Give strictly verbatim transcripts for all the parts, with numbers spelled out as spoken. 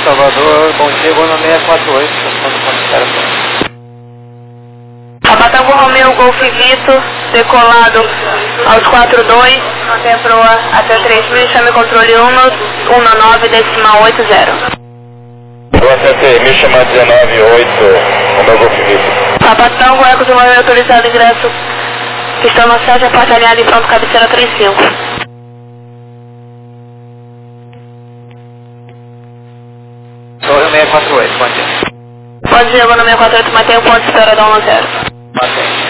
Salvador, bom dia, vou no seiscentos e quarenta e oito, passando com espera. Abatango Romeu, Golf Vito, decolado aos quatro dois, mantém a proa até três mil, chame controle um nove decimal oito zero. Proa até três mil, chama dezenove oito, Romeu Golf Vito. Abatango, Eco de Romeu, autorizado ingresso, pistão no sete, porta alinhada em pronto, cabeceira três cinco. Torre seiscentos e quarenta e oito, bom dia. Bom dia, vou no seiscentos e quarenta e oito, mantém o ponto de espera da um zero. Mantém.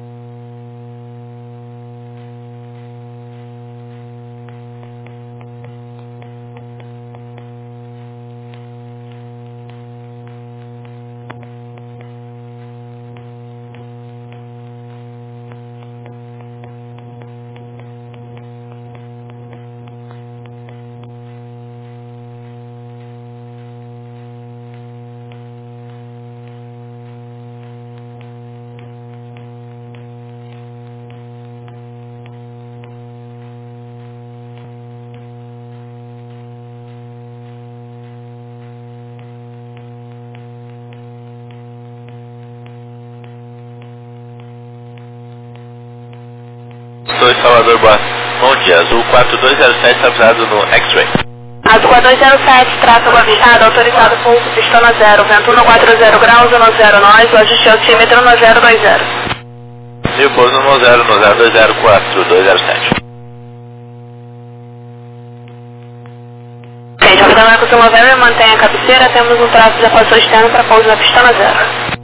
dois Salvador, boa. Bom dia, Azul quatro dois zero sete, avisado no X-Ray. Azul quatro dois zero sete, tráfego avistado, autorizado pouso, pistão na zero, vento um quatro zero graus, um zero nós, ajuste altímetro no zero dois zero. E o pouso no zero, no zero dois zero quatro dois zero sete. Gente, a Eco Sul November mantém a cabeceira, temos um tráfego de apoio externo para pouso na pista na zero.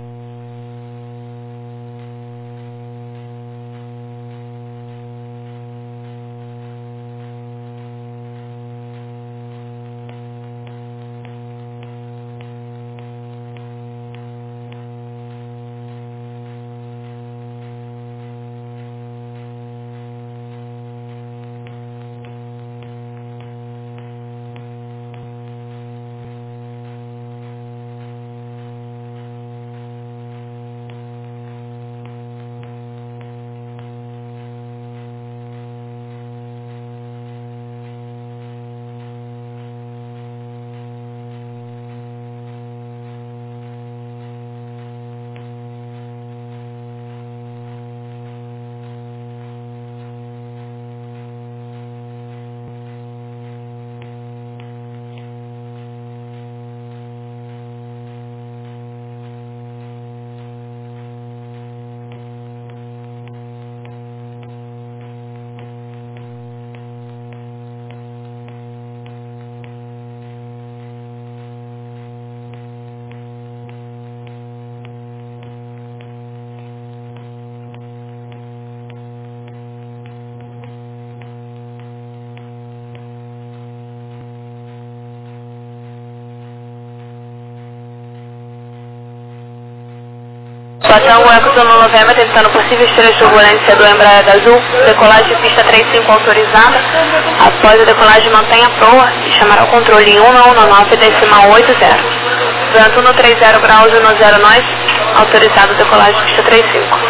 Batango Eco Sul November, tentando possíveis três turbulência do Embraer da Azul, decolagem de pista trinta e cinco autorizada, após a decolagem mantenha a proa e chamará o controle um nove decimal oito zero. Vento no trinta graus e no zero nós, autorizado decolagem de pista trinta e cinco.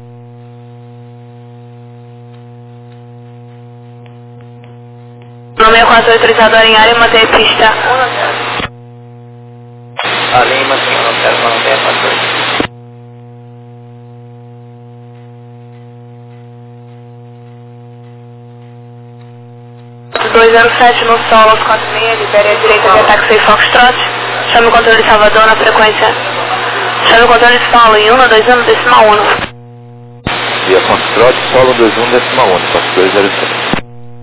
No seiscentos e quarenta e oito, autorizado a alinhar e manter a pista um zero. A linha mantém o zero, não tem a quarenta e oito. dois zero sete no solo aos quatro e meia, libere a direita de ataque seis Foxtrot, chame o controle de Salvador na frequência, chame o controle de solo em um dois um decimal um. E a Foxtrot, solo dois um decimal um, quatro dois zero sete.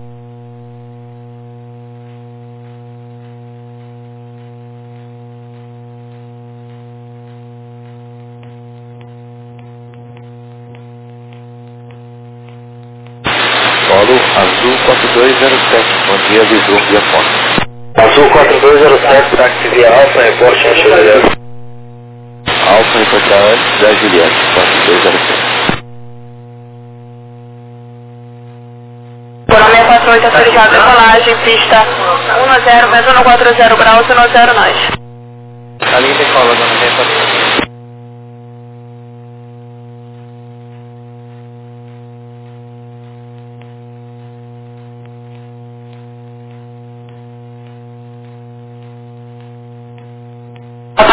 Solo Azul quatro dois zero sete, bom dia, visor via Fox. Azul quatro dois zero sete, táxi via Alfa, reporte a Juliette. Alfa reportar antes da Juliette, quatro dois zero sete. Por seiscentos e quarenta e oito, autorizado decolagem, pista um zero, vento no quatro zero graus e no zero nós. A linha decola, não tem a quarenta e oito.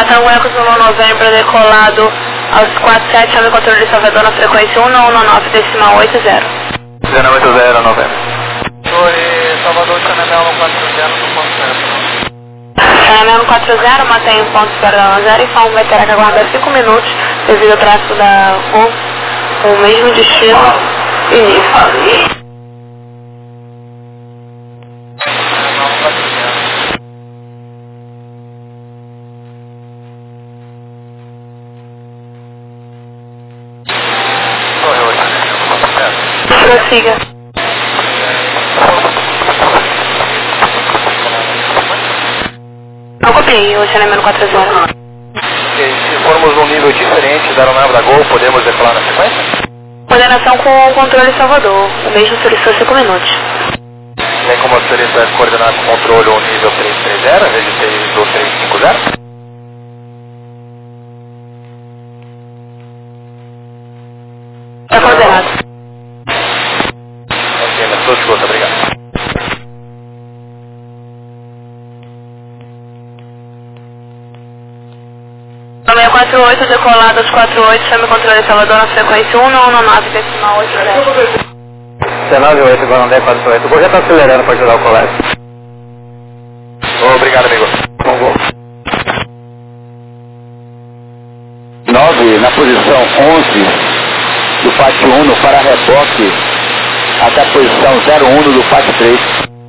Tango Eco Zulu Novembro decolado aos quatro sete, chame controle de Salvador na frequência um um nove decimal oito zero. zero oito zero, novembro. Oi, Salvador, Chanel um quatro zero no ponto zero. Chanel um quatro zero, mantém o ponto zero zero e F A um vai ter que aguardar cinco minutos devido ao tráfego da Gol com o mesmo destino e nível. Prossiga. Não copiei o Chanel quatro zero. Ok, se formos num nível diferente da aeronave da Gol, podemos decolar na sequência? Coordenação com o controle Salvador, o mesmo solicitou cinco minutos. Tem como a senhorita coordenar com o controle o nível três três zero, em vez de ter o três cinco zero? Está coordenado. Ok, mas estou de escuta, obrigado. seis quatro oito, decolado aos quatro oito, chame o controle Salvador na frequência um um nove decimal oito zero. C nove oito, Guarandé quatro oito. Vou já estar acelerando para ajudar o colega. Obrigado, amigo. Bom voo. nove na posição onze do F A T um para reboque até a posição zero um do F A T três.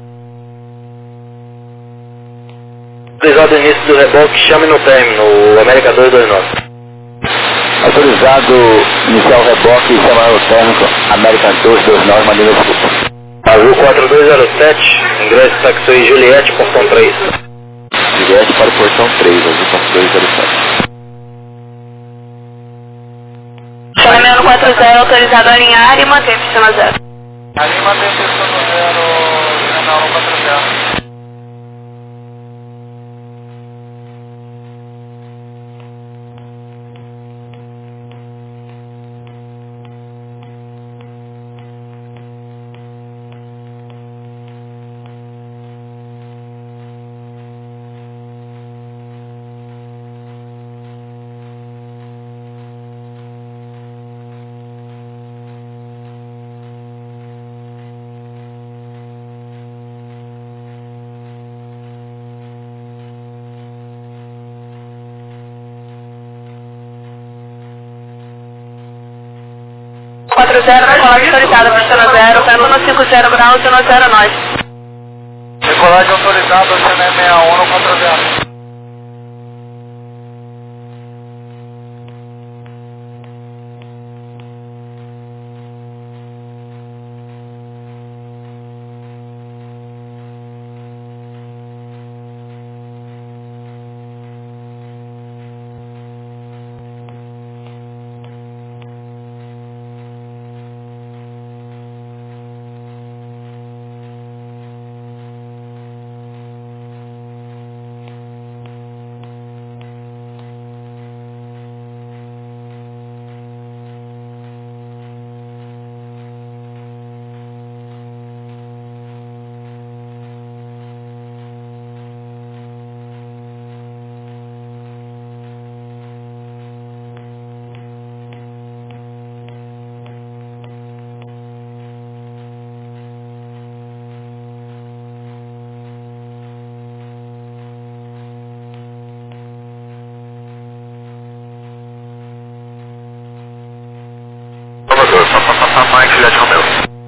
Autorizado o início do reboque, chame no término, o América dois dois nove. Autorizado iniciar o reboque e chamar o térmico América dois dois nove, mandando desculpa. Azul quatro dois zero sete, ingresso taxi Juliette, portão três. Juliette para o portão três, Azul quatro dois zero sete. Chanel quatro zero, autorizado a alinhar e manter pistão zero. Ali mantém pistão zero, Chanel um quatro zero. quatro zero, decolagem autorizada, pistão zero, vento no cinco zero graus, zero zero nove. Decolagem autorizada, Chanel sessenta e um no quatro zero. Salvador, só para passar mais Juliette Romeu.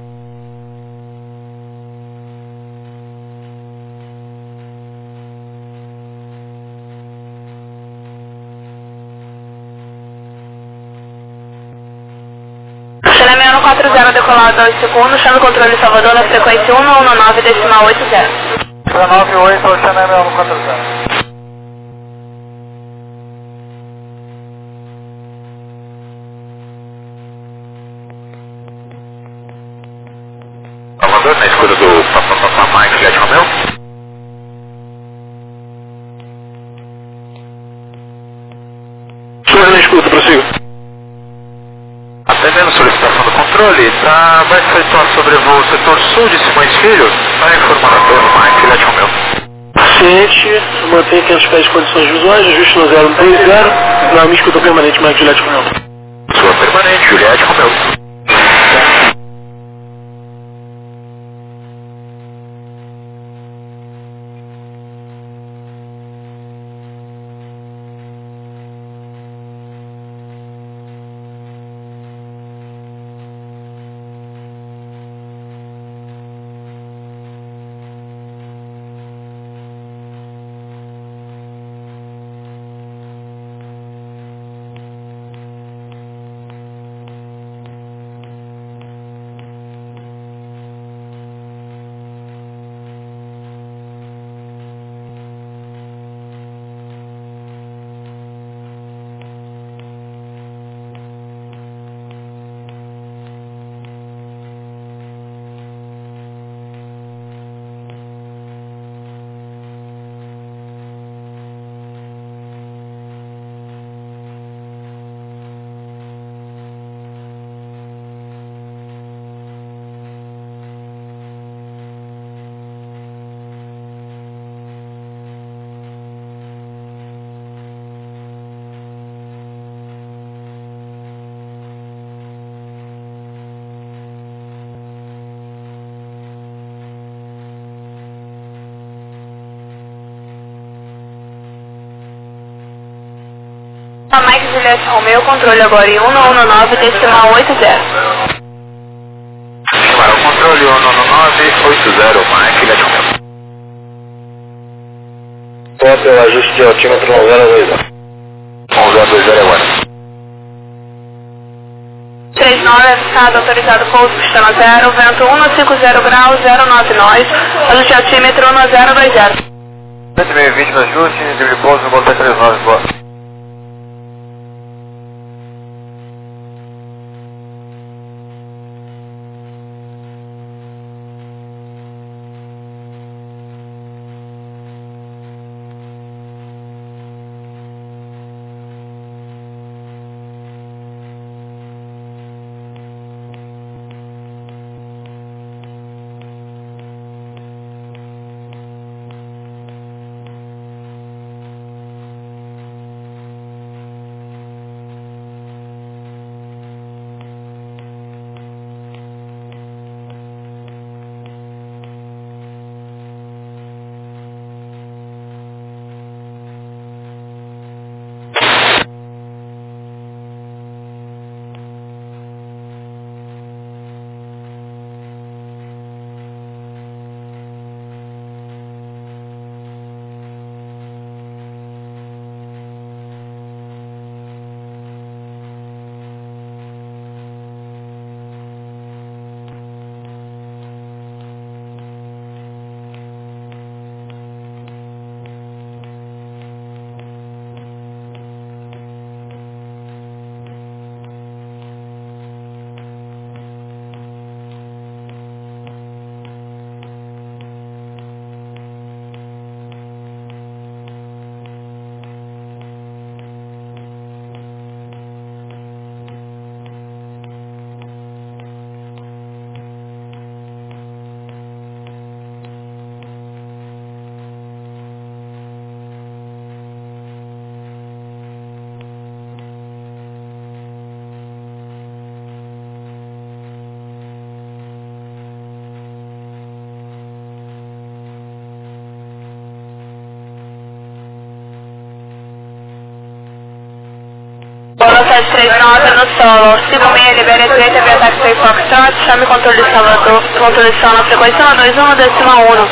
Chanel quatro zero, decolado aos segundos, chame o controle Salvador na frequência um um nove decimal oito zero. nove oito, Chanel um quatro zero. Salvador, na escuta do Papapá Mike Juliette Romeu. Estou na escuta, prossiga. Atendendo solicitação do controle, tá, vai efetuar sobrevoo setor sul de Simões Filho, vai informar a torre Mike Juliette Romeu. Ciente, mantém quinhentos pés de condições visuais, ajuste no zero um três zero, na mística eu tô permanente, Mike Juliette Romeu. Sua permanente, Juliette Romeu. A Mike Juliette Romeu, controle agora em um um nove, decimal oito zero. Chamaram controle um um nove oito zero, Mike Juliette Romeu. Top, o ajuste de altímetro um zero dois zero. um zero dois zero agora. três nove, avistado, autorizado pouso, pistão zero, vento um cinco zero graus, zero nove nós, ajuste de altímetro um zero dois zero. cento e vinte no ajuste, nível de pouso no volta três nove, boa. Bola sete três nove no solo, cinco seis, libere a direita, via taxi Foxtrot, chame controle de Salvador, controle de som na frequência um dois um, decimal um.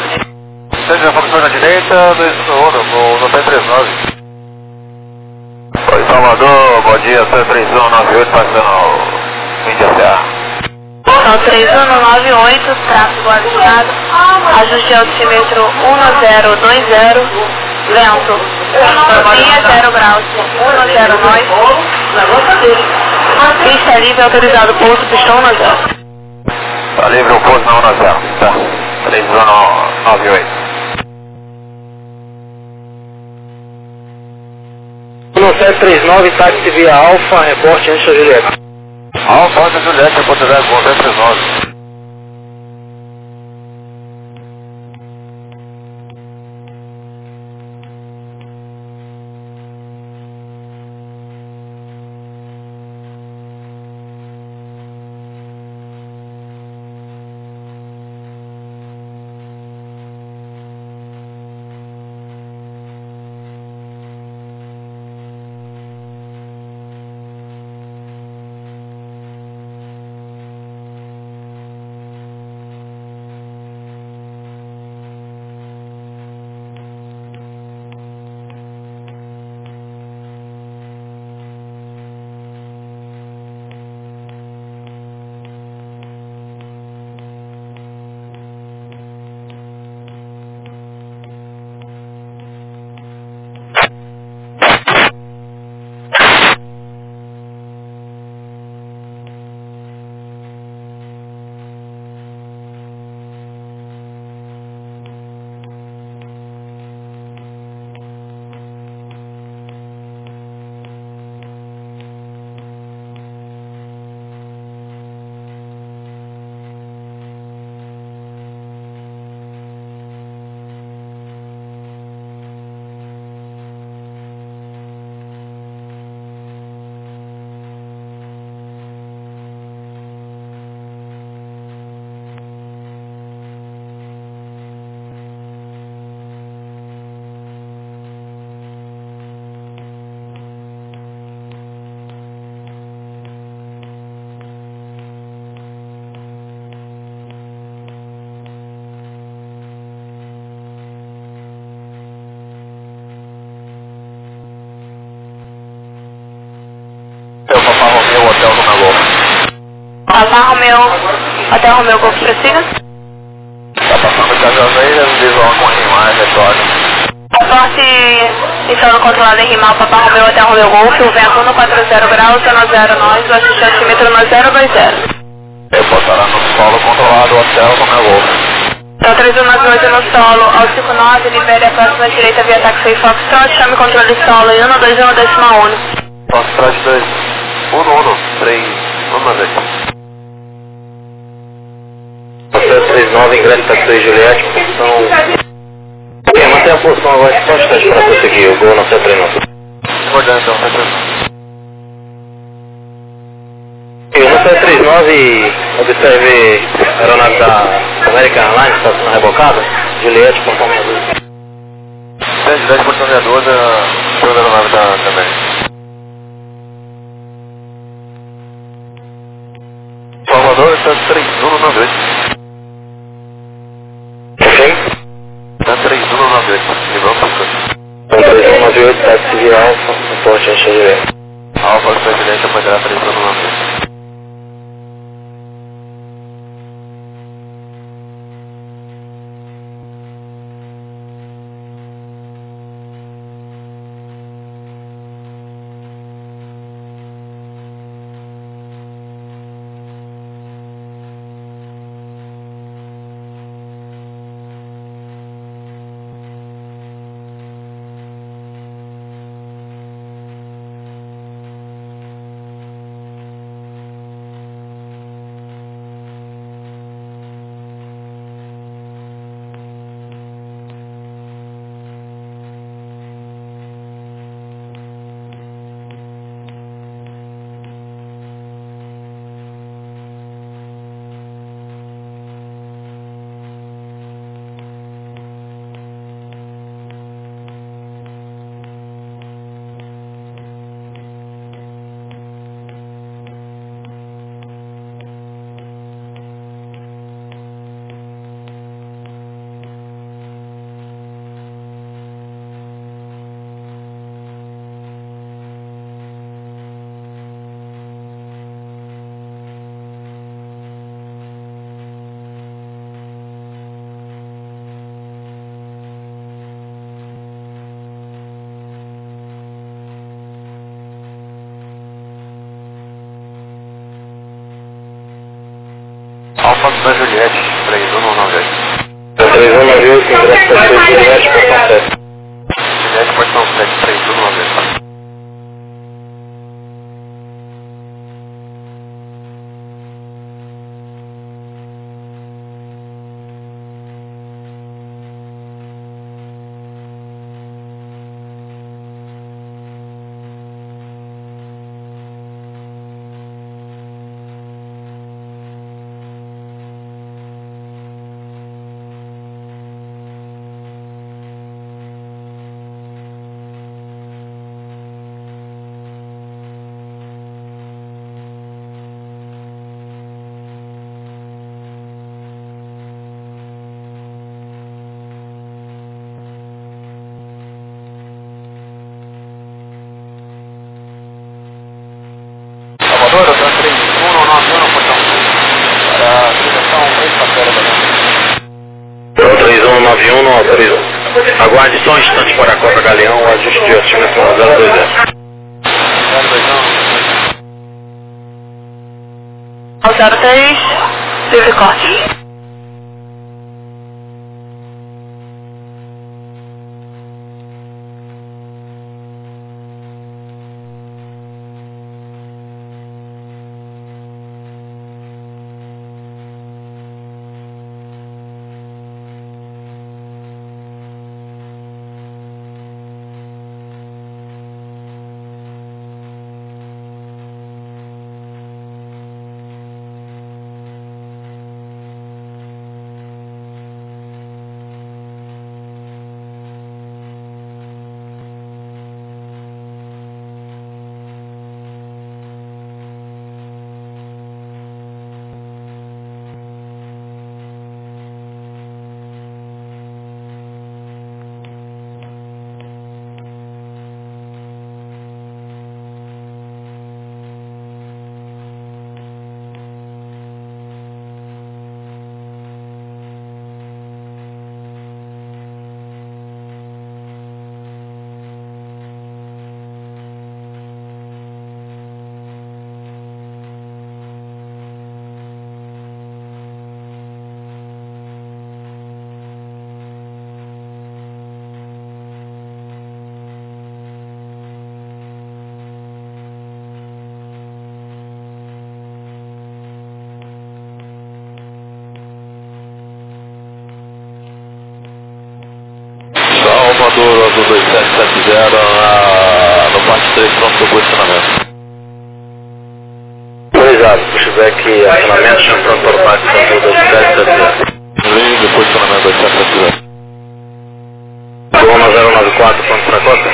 Seja Foxtrot na direita, dois um, no, no três nove. Oi, Salvador, bom dia, C três um nove oito, passando Índia C A. São três um nove oito, tráfego avistado, ajuste altímetro um zero dois zero, vento, via zero graus, um zero nós, pista livre, autorizado, pouso, pistão um zero. Tá livre o pouso na um zero, tá, três um nove oito. um sete três nove, táxi via Alfa, reporte antes da Juliette. Alfa, antes da Juliette, reporte da um sete três nove. Romeu, Hotel Romeu Golf, prossiga. Tá passando de Casaveiras, visual com Rimar, retorno. Transporte instalando controlado em Rimal, Papa Romeu, Hotel Romeu Golf, o vento um quatro zero graus, zero zero nós, o assistente altímetro no zero dois zero. Eu botará no solo controlado, Hotel Romeu Golf. Então três um nove oito no solo, ao cinco nove, libere a próxima direita via taxi Foxtrot, chame controle solo em um dois um decimal um. Foxtrot dois, um um, três, vamos ver. Foxtrot três nove, ingresse taxi Juliette, posição... Ok, mantenha a posição agora, só um instante para prosseguir, o gol não se treinou. Acordando então, vai treinar. Eu no cento e trinta e nove, observe a aeronave da American Airlines, está sendo rebocada, Juliette, portão meia dúzia. dez, dez, portão meia dúzia, show da aeronave da América. Salvador, está três um nove oito. Ok? Está três um nove oito, nível cinco. três um nove oito, táxi de Alfa, no porte X G V. Alfa, está direita, poderá três um nove oito. Alfa da Juliette, três um nove oito. três um nove oito, ingresso para Juliette, portão sete. Juliette, portão sete, três um nove oito. Salvador, eu três um nove um no portão para a direção três passageiro da três um nove um no autoriza. Aguarde só um instante para a Copa Galeão, o ajuste de estimação zero dois zero. zero dois um. Ao zero três, livre corte. zero na, no parte três, pronto para o posicionamento. Autorizado, pushback, acionamento, chama pronto para o parte São dois sete sete zero. Linha de posicionamento dois sete sete zero. Goma zero nove quatro, pronto para a cota.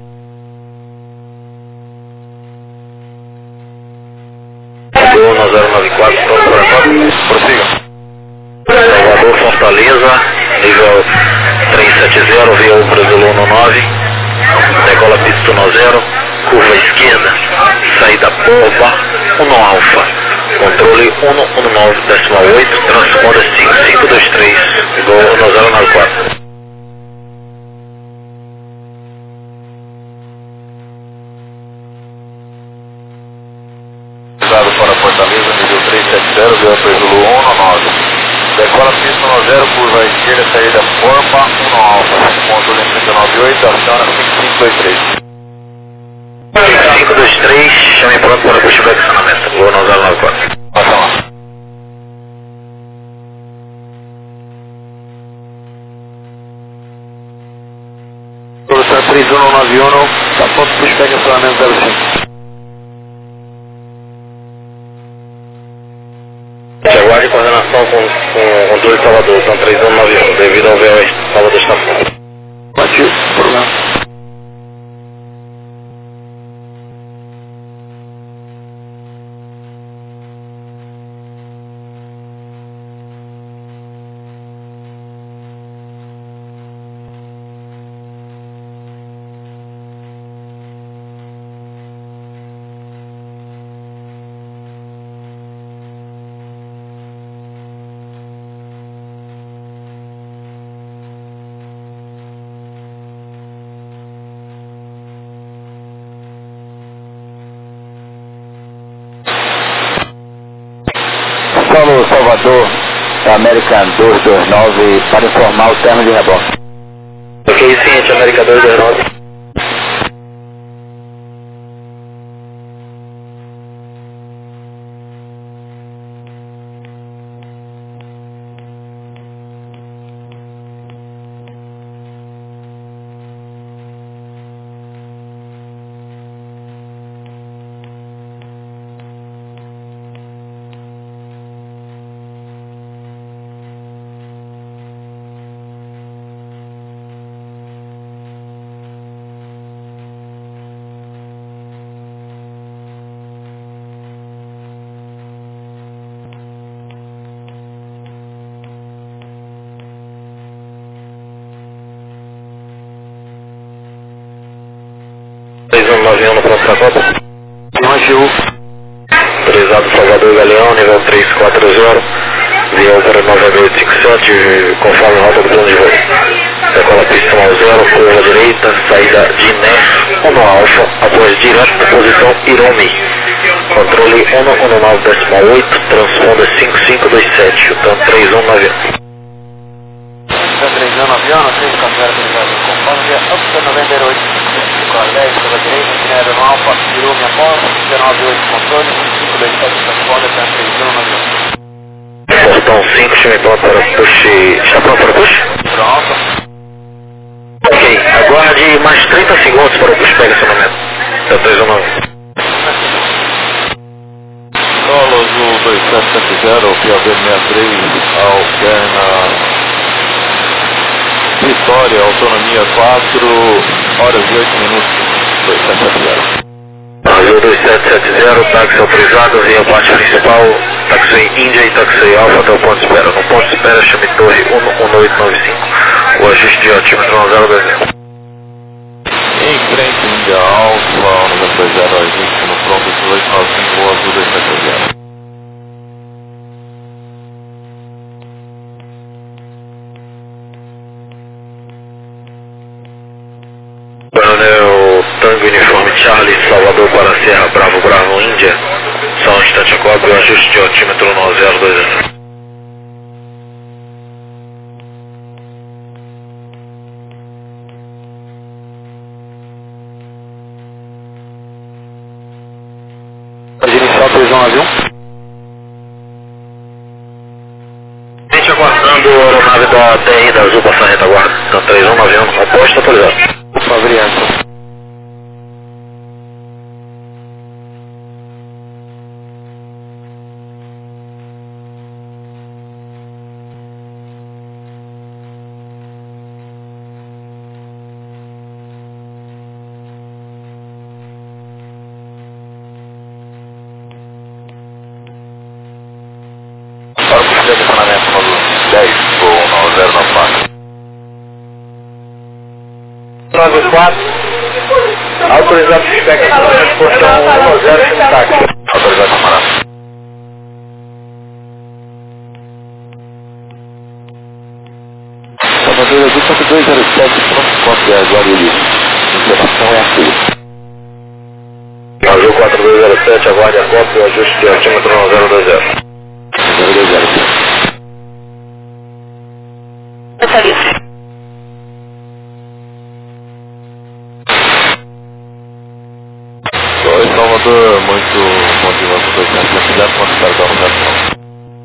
Goma zero nove quatro, pronto para a cota. Prossiga. Salvador, Fortaleza, nível três sete zero, via o Brasil um nove, decola pista um zero, curva esquerda, saída Popa, um Alfa, controle um um nove decimal oito, transponder cinco cinco dois três, igual um zero nove quatro. Estado para Fortaleza, nível três sete zero, via Brasil um nove. Decola pista um zero, curva esquerda, saída Forma um Alfa, controle cinco nove oito, aciona cinco cinco dois três. cinco cinco dois três, chame pronto para pushback acionamento, vou no zero nove quatro. Passa lá. Produção três um nove um, está pronto para pushback acionamento zero cinco. Aguarde coordenação com, com o controle de Salvador, são três um nove um, devido ao V O Salvador Estação. Batido, problema. Solo Salvador, American dois dois nove, para informar o termo de reboque. Ok, seguinte, América dois dois nove. três um nove um no pronto para a cota. Autorizado Salvador Galeão, nível três quatro zero, via para nove oito cinco sete, conforme a rota do plano de voo. Decola pista um zero, curva direita, saída de Nef, um Alfa, após direto, posição Iromi. Controle um um nove decimal oito, transponder cinco cinco dois sete, então três um nove um. três um nove um, três quatro zero, conforme via Upton noventa e oito. dez, curva direita, itinerário no Alfa, virou minha porta, dezenove oito, controle, cinco dois sete, transponder, três um nove um. Portão cinco, chame pronto para push. Está pronto para push? Pronto. Ok, aguarde mais trinta segundos para o pushback acionamento. Então três um nove um. Solo Azul dois sete sete zero, P A V sessenta e três, alterna Vitória, autonomia quatro horas e oito minutos, dois sete sete zero. Azul dois sete sete zero, táxi autorizado, via parte principal, táxi Índia e táxi Alfa até o ponto de espera. No ponto de espera, chame torre um um oito nove cinco, o ajuste de altímetro um zero dois zero. Em frente, Índia Alfa, um dois zero, ajuste no pronto dezoito nove cinco, Azul dois sete zero. Coronel Tango Uniforme Charlie, Salvador para Serra Bravo Bravo Índia, só um instante a cobre, o ajuste de altímetro um zero dois zero. Pode iniciar três um nove um. Gente aguardando a aeronave da T R da Azul passar a retaguarda, então três um nove um, aposta autorizado. Fabriano. Direcionamento módulo dez, voo nove zero nove quatro. nove quatro, autorizado suspect para transportação um zero sem táxi. Autorizado, camarada. Salvador Azul quatro dois zero sete, pronto, cópia Guarulhos. Informação é a sua. Azul quatro dois zero sete, aguarde a cópia, o ajuste de altímetro nove zero dois zero. zero dois zero. Está livre. Oi, Salvador, muito motivado dois sete sete zero, quanto está dando reação?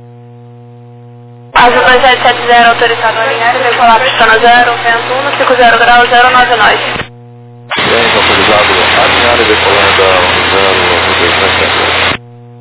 Azul dois sete sete zero, autorizado a alinhar e decolar pistona zero, vento um, cinco zero graus, zero nove nove. Bem, autorizado a alinhar e decolar da um zero dois sete sete.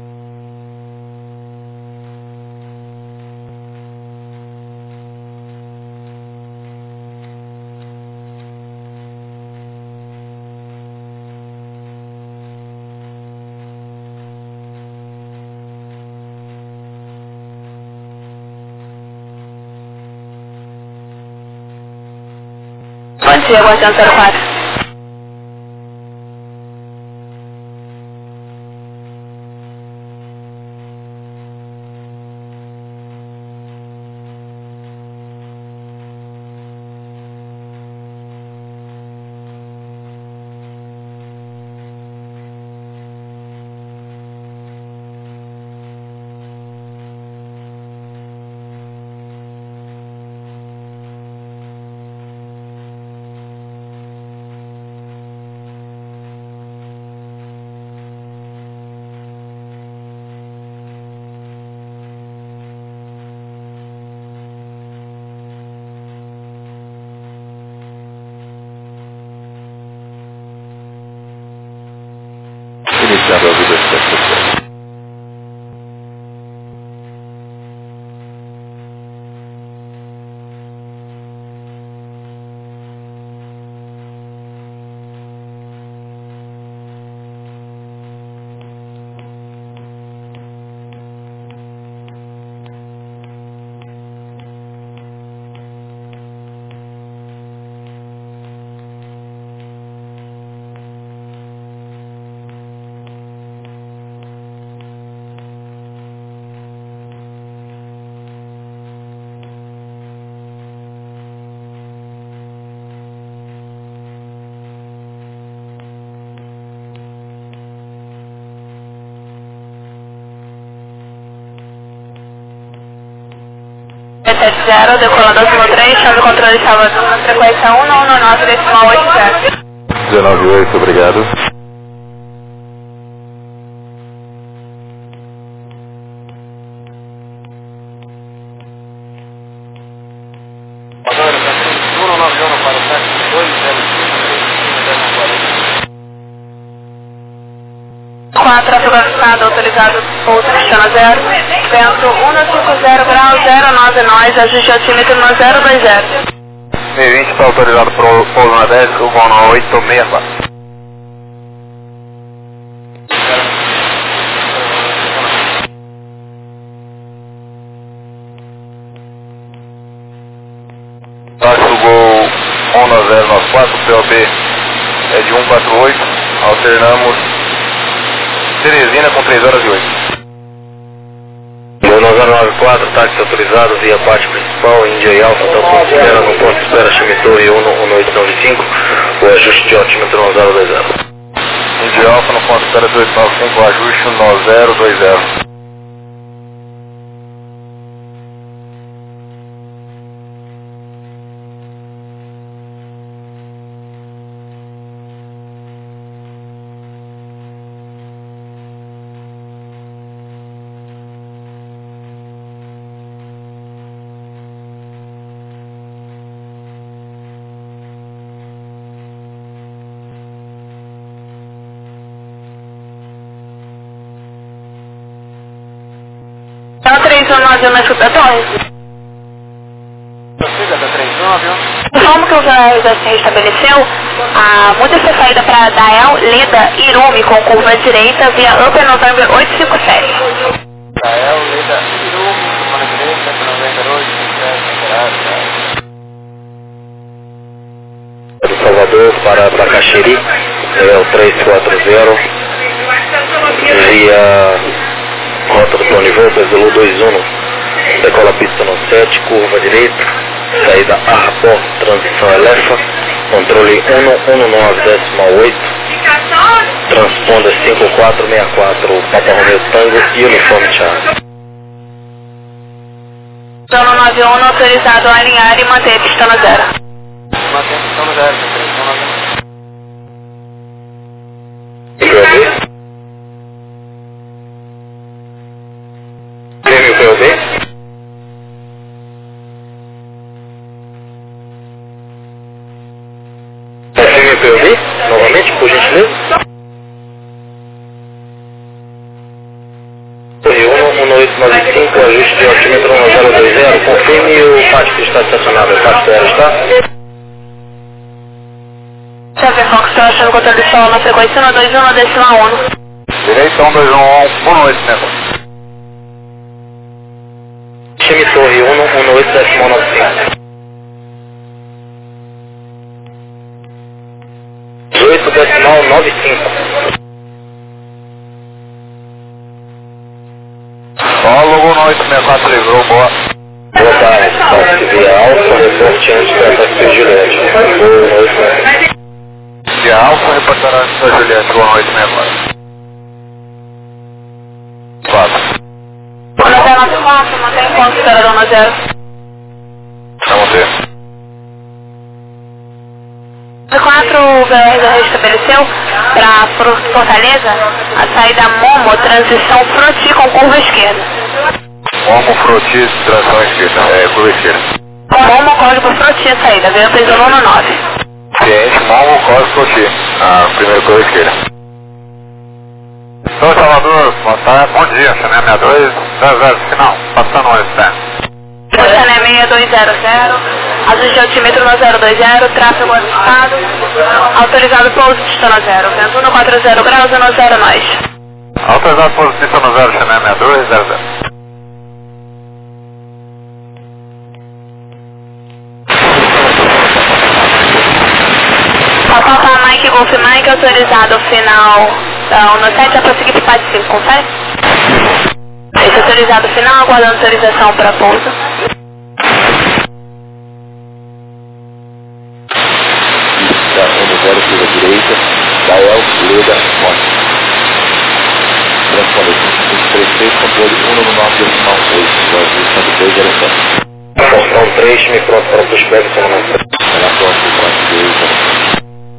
Bom dia, Guardião zero quatro. Iniciando a vida de sete zero, decolando acima três, chave controle Salvador, na frequência um nove nove, decimal oito zero. dezenove oito, obrigado. um nove um para sete dois zero cinco, quatro, afegantado, autorizado, outro pistona zero, vento um cinco zero graus, zero nove nove, ajuste altímetro no zero dois zero. B vinte está autorizado para o pouso na dez, o voo na oito seis quatro. Baixo Gol Honda zero nove quatro, P O B é de um quatro oito, alternamos Teresina com três horas e oito. Gol nove zero nove quatro, táxi autorizado via parte principal, Índia e Alfa, está ponto de espera no ponto de espera, Chime Torre um um oito nove cinco, o ajuste de altímetro nove zero dois zero. Índia Alfa no ponto de espera dois nove cinco, o ajuste nove zero dois zero. oito nove um na escuta da torre. Prossiga da três nove um. Como que o V O R já se restabeleceu, a muda essa saída para Dael, Leda, Irume com curva direita via Upper November oito cinco sete. Dael, Leda, Irume, curva direita, Upper November oito cinco sete, Do Salvador para Bacaxiri, é o três quatro zero, via rota do plano de voo, Zulu dois um, decola pista no sete, curva direita, saída Arrapó, transição Elefa, controle um um nove decimal oito, transponda cinco quatro seis quatro, Papa Romeo Tango e uniforme Charlie. Plano nove um autorizado a alinhar e manter a pista no zero. Mantém a pista no zero, três nove um. P O B? Prêmio P O B? F M P O B? Novamente, por gentileza? um oito nove cinco, ajuste de altímetro um zero dois zero, confirme o pátio que está estacionado, o pátio aéreo está? Chave Fox, estou achando o controle de sol na frequência um dois um decimal um. Direita um dois um um, boa noite, né? Time Torre um um oito decimal nove cinco. dezoito decimal nove cinco. Ó, logo noite, seis quatro livrou, boa. Boa tarde, táxi via Alfa, reporte antes da táxi Juliette. Boa noite, né? Via Alfa, reportará antes da Juliette, boa noite, seis quatro. quatro. zero nove quatro, mantém ponto zero um zero. Vamos ver. quatro, o V O R já restabeleceu para Fortaleza, a saída Momo, transição Froti com curva esquerda. Momo, Froti, tração esquerda, é, curva esquerda. Momo, código Froti, a saída, veio preso no nove. Ciente, Momo, Cosmo, Froti, a primeira curva esquerda. Sou Salvador, boa tarde, bom dia, Chané sessenta e dois, zero zero, final, passando o stand. Chané seis dois zero zero, ajuste altímetro no zero dois zero, tráfego ajustado, autorizado pouso pista no zero, vento um quatro zero graus e no zero nós. Autorizado posição no zero, Chané sessenta e dois, zero zero. Papa Mike Golf Mike, autorizado final uh, no sete a prosseguir para o Pátio cinco, confere? Esse autorizado final, aguardando autorização para pouso. zero curva direita, Dael, Leda, Monte. Transponder cinco três seis, controle um nove decimal oito, Brasil dois zero sete. Portão três, me pronto para o pushback, se não me engano. Relatório do quatro dois zero sete.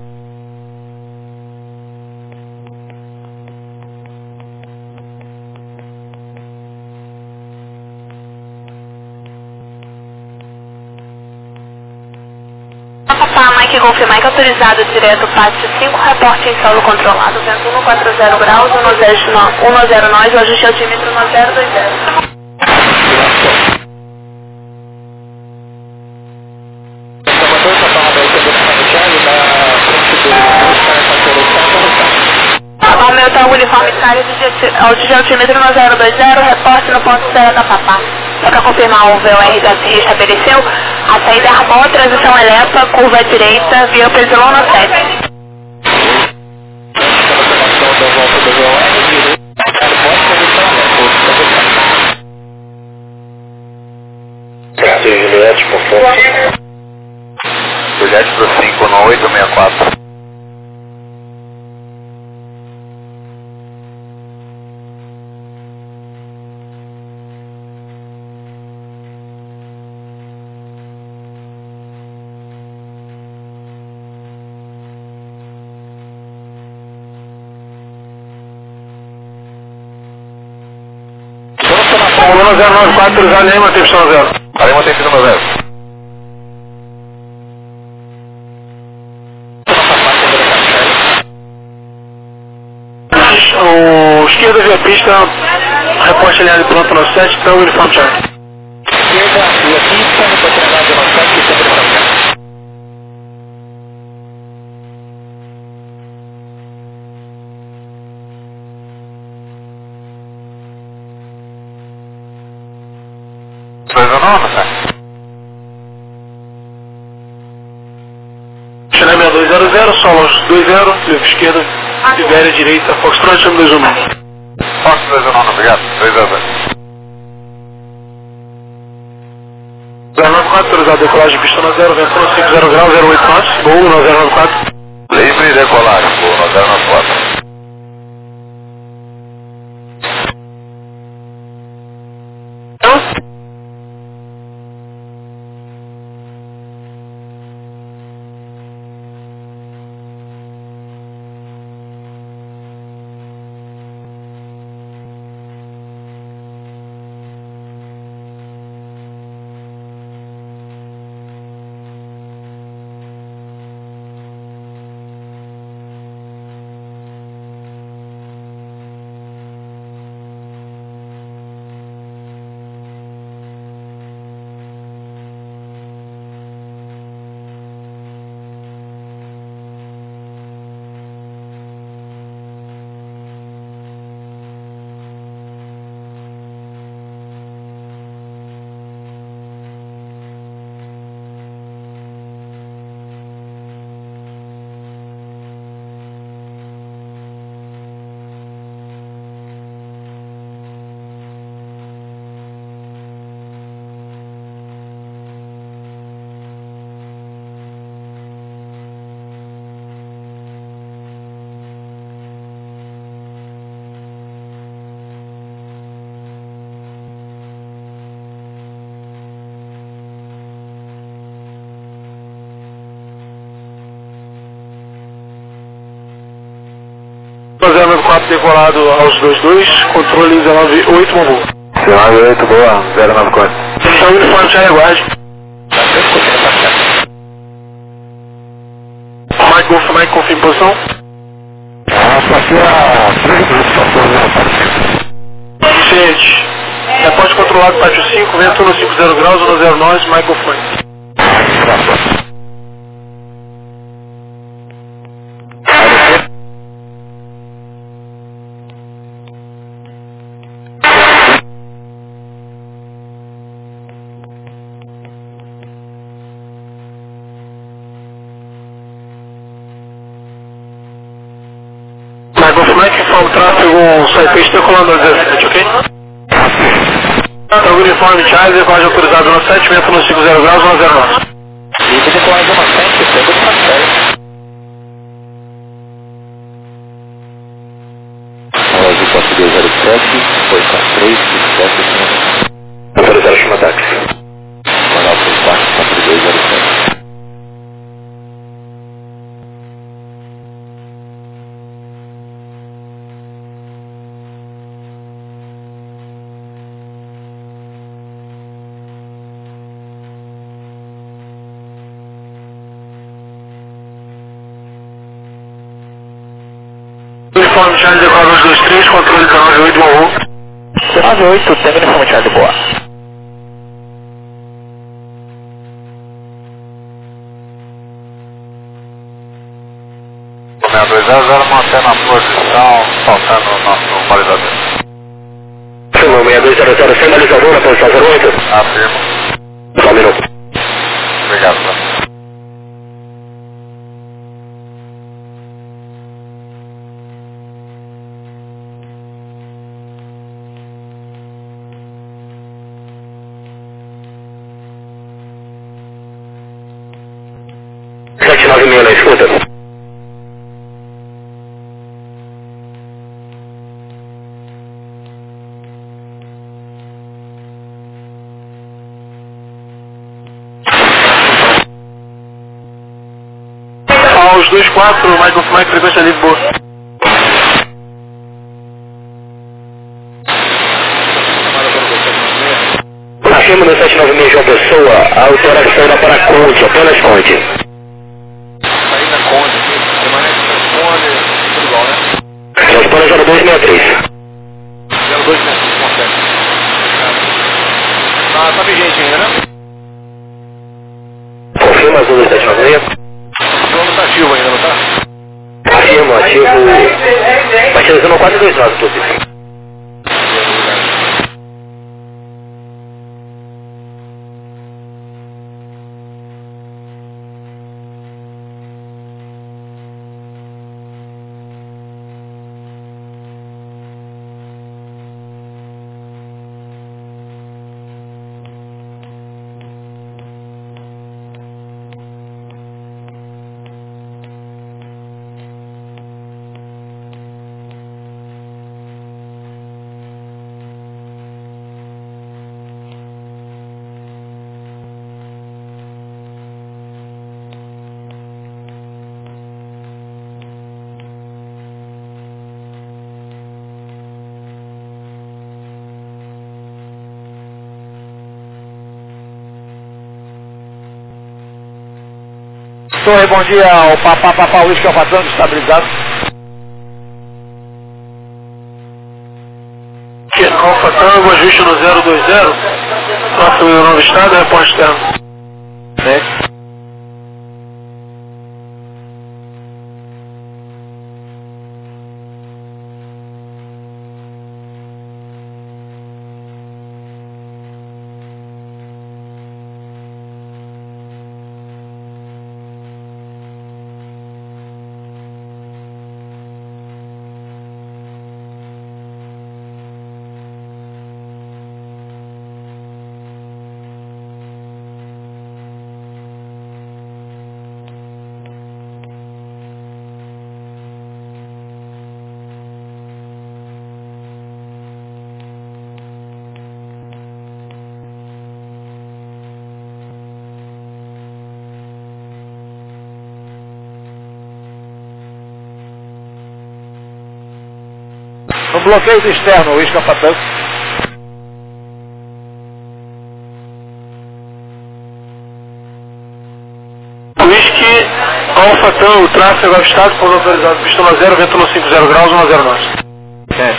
Papa Mike Golf Mike, autorizado direto Pátio cinco, reporte em solo controlado, vento um quatro zero graus, um zero nós, ajuste altímetro no zero dois zero. Papa meu tá uniforme Charlie, ajuste altímetro no zero dois zero, reporte no ponto zero da Papá. Só para confirmar, o V O R já se restabeleceu, a saída é Arbol, transição Elefa, curva direita, via Pesolão no sete. Taxi Juliette, por favor. Juliette pro cinco no oito seis quatro. um zero nove quatro, já nem manteve pista no zero. Aí mantém pista no zero. O esquerda via pista, reposta faixa alinhada pronto no sete, então uniforme Charlie. Esquerda, rua pista, no patronato do nosso sete, pista pressão. dois um nove, tá? Chile seis dois zero zero, Solos dois zero, livre esquerda, Ibéria direita, Foxtrot, chama dois um nove. Fox dois um nove, obrigado. dois zero zero. zero nove quatro, autorizado decolagem, pista no zero, vento no cinco zero graus, zero oito knots, voo no zero nove quatro. Livre decolagem, voo no zero nove quatro. zero nove quatro decolado aos dois dois, controle zero nove oito, bom voo. zero nove oito, boa, zero nove quatro. Então uniforme Charlie, aguarde. Mike Golf, Mike, confirme posição. Nossa, aqui é três Gente, reporte controlado, pátio cinco, vento no cinco zero graus, no zero nove, Mike Golf, Mike. Mike, informe tráfego, sai peixe decolando no dezessete, ok? Então, uniforme Charlie, decolagem autorizado no sete, vento no cinco zero graus, no zero nove. Livre decolagem no sete, segundo pastel. Brasil quatro dois zero sete, foi quatro três, sete cinco. Autorizado chama táxi. Manaus quatro dois zero sete. Uniforme Charlie, decolagem dois três, controle zero nove oito, bom voo. zero nove oito, tem uniforme Charlie, boa. seis dois zero zero, mantendo a posição, faltando o nosso balizador. Filma seis dois zero zero, sem balizador na posição zero oito. Afirmo. Só um minuto. Obrigado, tá? sete nove seis na escuta. Aos dois quatro, Mike of Mike, frequência livre, boa. Afirma no sete nove seis João Pessoa, a alteração da Paraconte, apenas Conte. Saída Conde, permanente responde, tudo igual, né? Responde zero dois seis três. zero dois seis três, consegue. Tá, tá vigente ainda, né? Confirma azul dois sete nove seis. O plano tá ativo ainda, não tá? Afirmo, ativo. Baixando no quatro dois nove, possível. Torre, bom dia, o Papá Papá Whisky Alfa Tango estabilizado. Alfa Tango, ajuste no zero dois zero. Nosso novo estado é ponto externo. Next. No bloqueio do externo, o Whisky Alfa Tango. Whisky Alfa Tango, tráfego avistado, pouso autorizado, pista um zero, vento no cinco zero graus, um zero nove. É.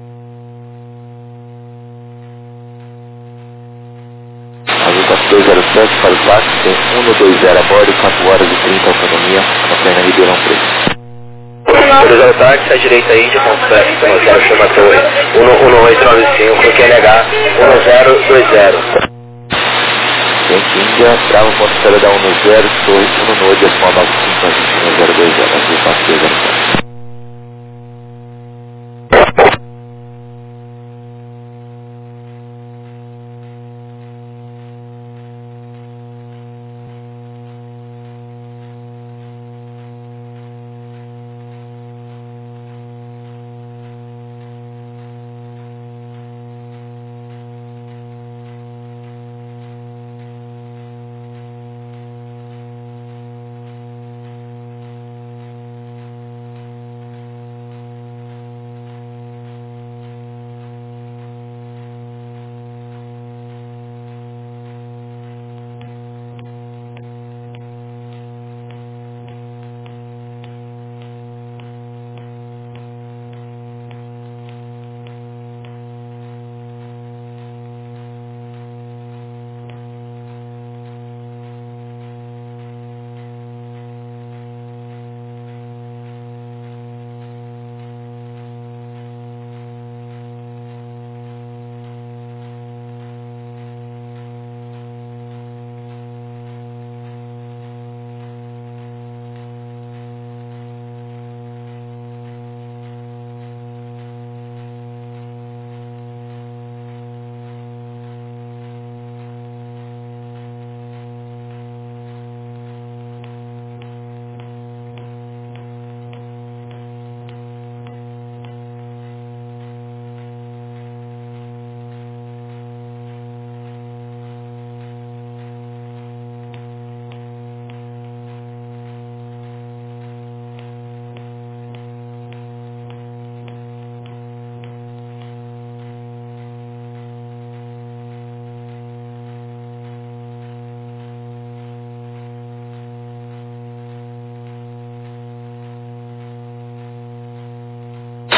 Azul quatro dois zero sete para o Váxo, tem um dois zero a bordo, quatro horas e trinta autonomia, na Pena Ribeirão Preto. Autorizado táxi, à direita Índia, ponto certo, um zero, chama torre, um oito nove cinco, Q N H, um zero dois zero. Gente Índia, Bravo, ponto zero da um zero, torre, um no decimal nove cinco, um zero dois zero, Azul quatro dois zero sete.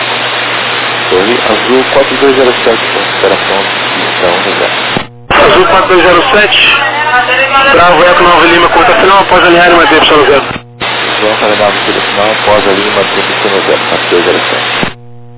Azul quatro dois zero sete, consideração de um zero. Azul quatro dois zero sete, Bravo Eco nove Lima, curta final, após alinhar e manter Y zero. João Calendário, curta final, após alinhar e manter Y zero, quatro dois zero sete.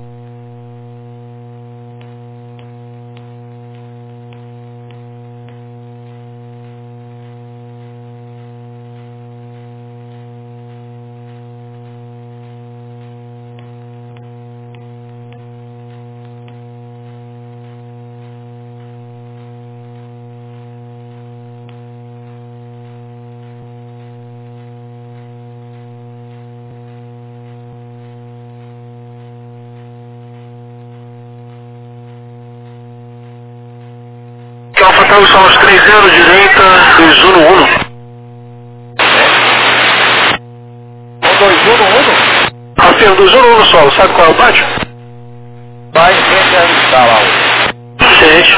AlphaTango são os três zero, direita, dois um um. dois um um? Afirma, dois um um no solo, sabe qual é o pátio? Vai, frente a está lá hoje. Ciente.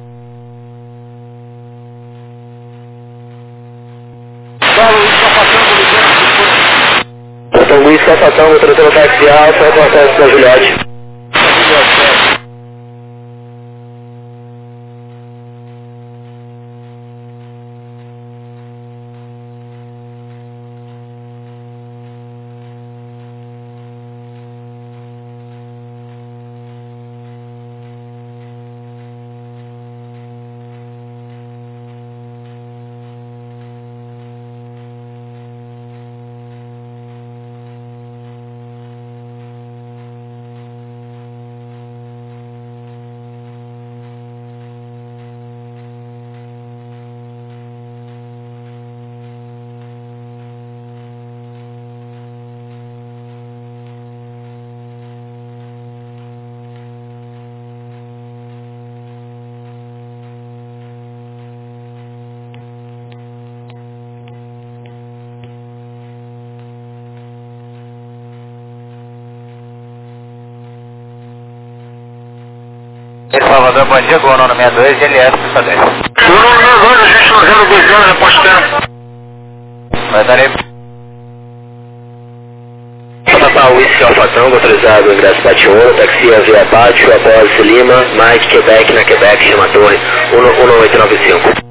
Solo, isso AlphaTango ligando. Portão Luiz, AlphaTango, trazendo táxi alfa, reportagem da Juliette. Salvador, bom dia, Gol nono sessenta e dois, G L S, pista dez. Gol nono sessenta e dois, a gente no zero dois zero, reposte tempo. Vai dar aí. AlphaTango, Whisky, AlphaTango, autorizado, ingresso Bationa, táxi via Pátio, após Lima, Mike, Quebec, na Quebec, chama Torre, um oito nove cinco.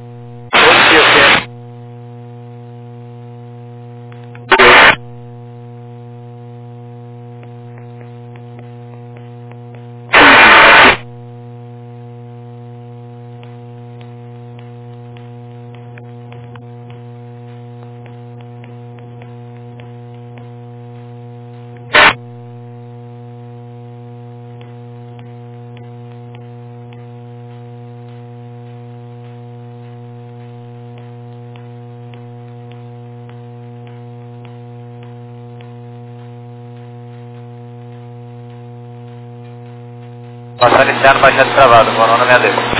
Passar iniciando, baixando travado, Gol nono sessenta e dois.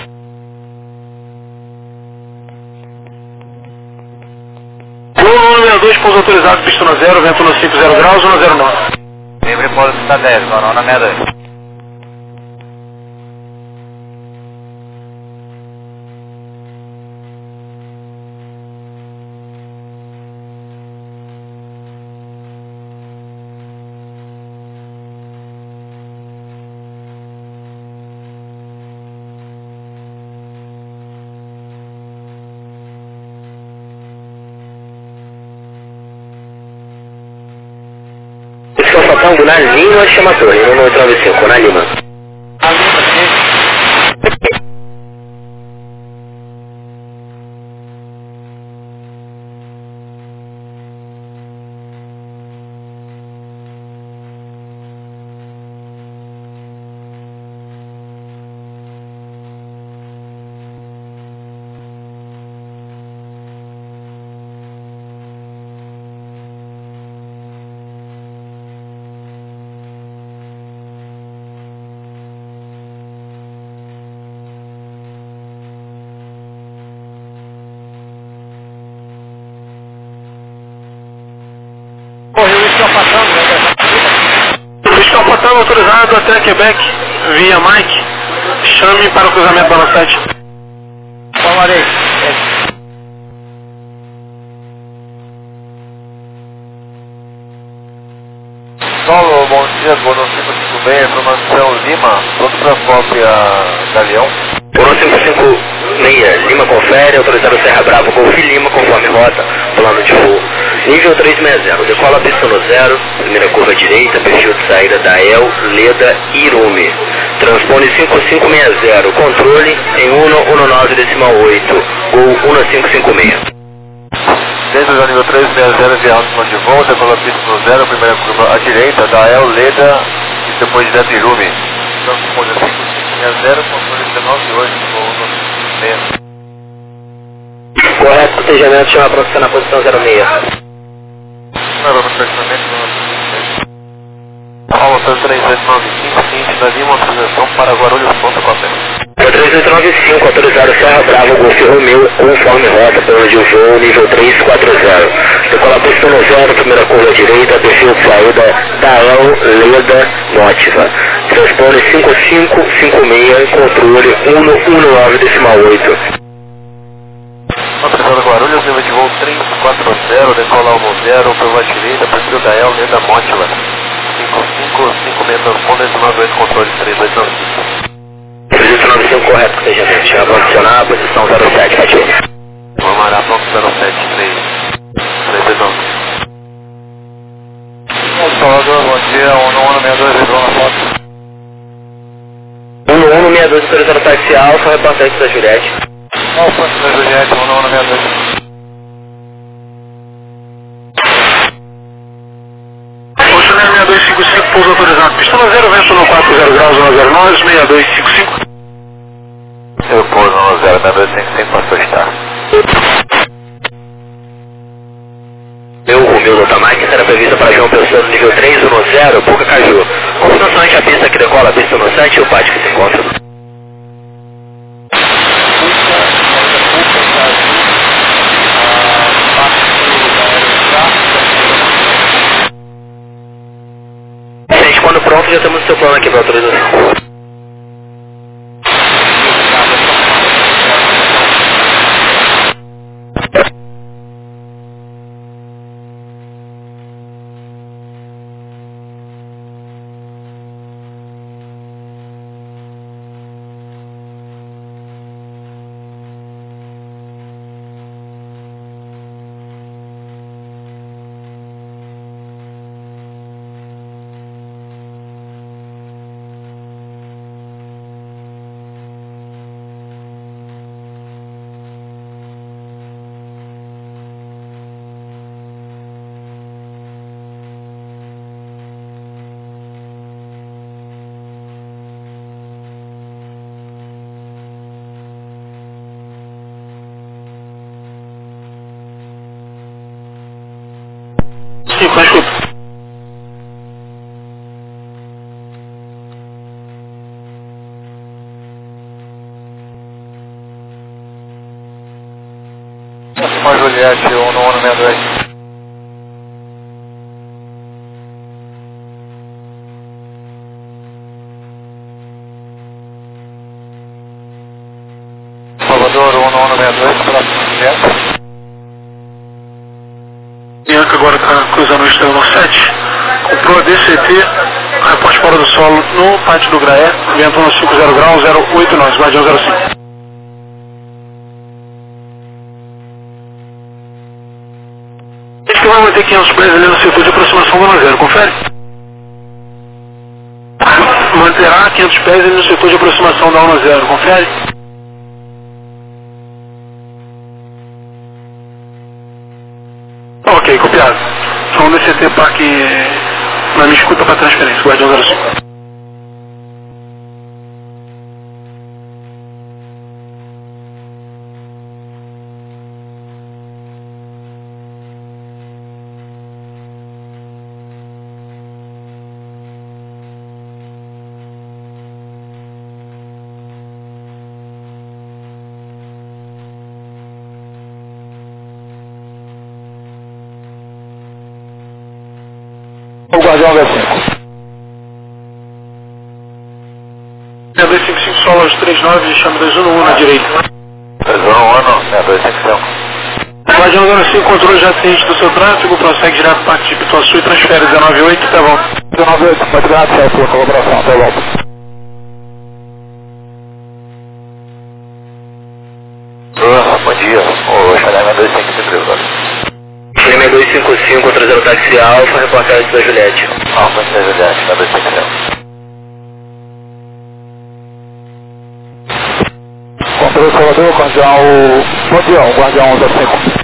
Gol nono sessenta e dois, pouso autorizado, pista no zero, vento no cinco zero graus, um zero nove. Livre polo pista dez, Gol nono sessenta e dois. AlphaTango na Lima, chama Torre, um oito nove cinco, na Lima. A Lima, sim. Whisky, AlphaTango, autorizado até Quebec, via Mike, chame para o cruzamento balançante. Tomarei. Solo, bom dia, Gol nono cinco cinco seis, informação Lima, pronto para cópia Galeão. um cinco cinco seis, Lima confere, autorizado Serra Bravo, Golf Lima, conforme rota, plano de voo. Nível trezentos e sessenta, decola pista no zero, primeira curva direita, perfil de saída da El, Leda, Irume. Transpone cinco cinco seis zero, controle em um um nove decimal oito, Gol um cinco cinco seis. Dentro do nível trezentos e sessenta, viagem de volta, decola pista no zero, primeira curva à direita, da El, Leda, e depois direto Irume. Transpone cinco cinco seis zero, controle dezenove oito, Gol um cinco seis. Correto, cotejamento, chama para você na posição zero seis. Não, vamos perfeitamente no Paulo três oito nove cinco, seguinte, Davi, uma autorização para Guarulhos, ponto Copé. três oito nove cinco, autorizado Serra Bravo, Golf Romeu, conforme rota, plano de voo, nível trezentos e quarenta. Decola pista no zero, primeira curva direita, perfil de saída, Dael, Leda, Nótiva. Transpone cinco cinco cinco seis, controle um um nove decimal oito. Autorizado Guarulhos, nível de voo trezentos e quarenta, decola um zero, curva direita, perfil da El, Leda, Nótiva. cinco cinco cinco seis, transpone dezenove oito, controle três oito nove cinco. três oito nove cinco, correto, cotejamento, chama para adicionar, posição zero sete, ativa. Vamos marcar ponto zero sete três, três oito nove. Salvador, bom dia, um um seis dois, retorno na foto. um um seis dois, autorizado táxi Alfa, reportante da Juliette. Alfa, da Juliette, um um seis dois. seis dois cinco cinco, pouso autorizado. Pista no zero, vento no quatro zero graus, um zero nove, seis dois cinco cinco. Eu pouso no zero, seis dois cinco cinco, passou a estar. Meu Romeu da Tamaki será prevista para João Pessoa no nível trezentos e dez, Boca Caju. Confirmação ante a pista que decola a pista no sete e o pátio que se encontra. Gente, quando pronto, já temos o seu plano aqui para autorização. Sim, com escuta. Uma Juliette, um um seis dois. Salvador, um um seis dois, próximo Juliette. Bianca agora está cruzando o Estrela sete, comprou a D C T, reporte fora do solo no pátio do Graé, vento no cinco zero graus, zero oito nove, Guardião zero cinco. A gente vai manter quinhentos pés ali no setor de aproximação do um zero, confere? Manterá quinhentos pés ali no setor de aproximação da um zero, confere? Ok, copiado. Só um D C T Parque na minha escuta para transferência, Guardião zero cinco. O Guardião zero cinco. seis dois cinco cinco, solos três nove, chama dois um um na direita. dois um um, seis dois cinco cinco. Guardião zero cinco, controle já ciente do seu tráfego, prossegue direto para Parque de Pituaçu e transfere dezenove oito, tá bom. dezenove oito, muito obrigado, chefe, pela colaboração, até logo. Bom dia, o Xalema dois cinco cinco agora. Xalema dois cinco cinco, trazendo táxi Alfa, reportagem da Juliette. Alfa da Juliette, na dois cinco cinco. Controle Salvador, Guardião, bom dia, um Guardião zero cinco.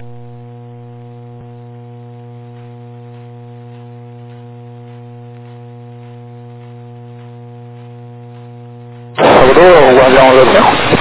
Salvador, Guardião zero cinco.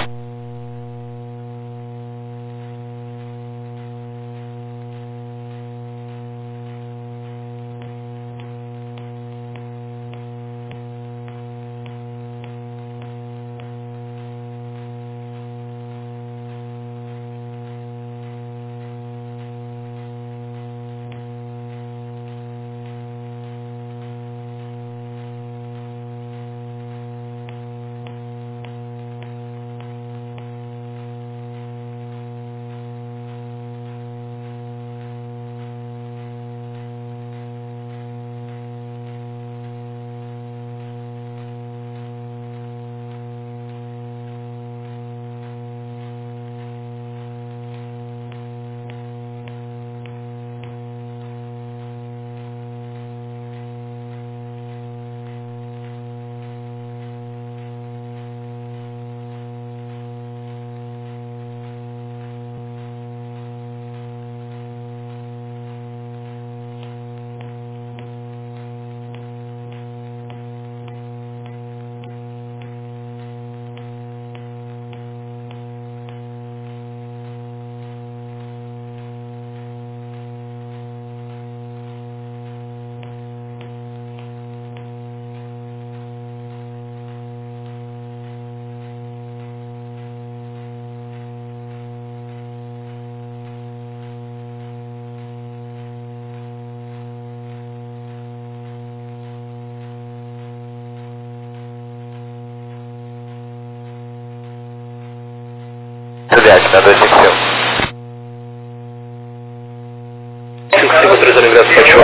Juliette, na dois cinco cinco. cinco cinco, trazendo ingresso para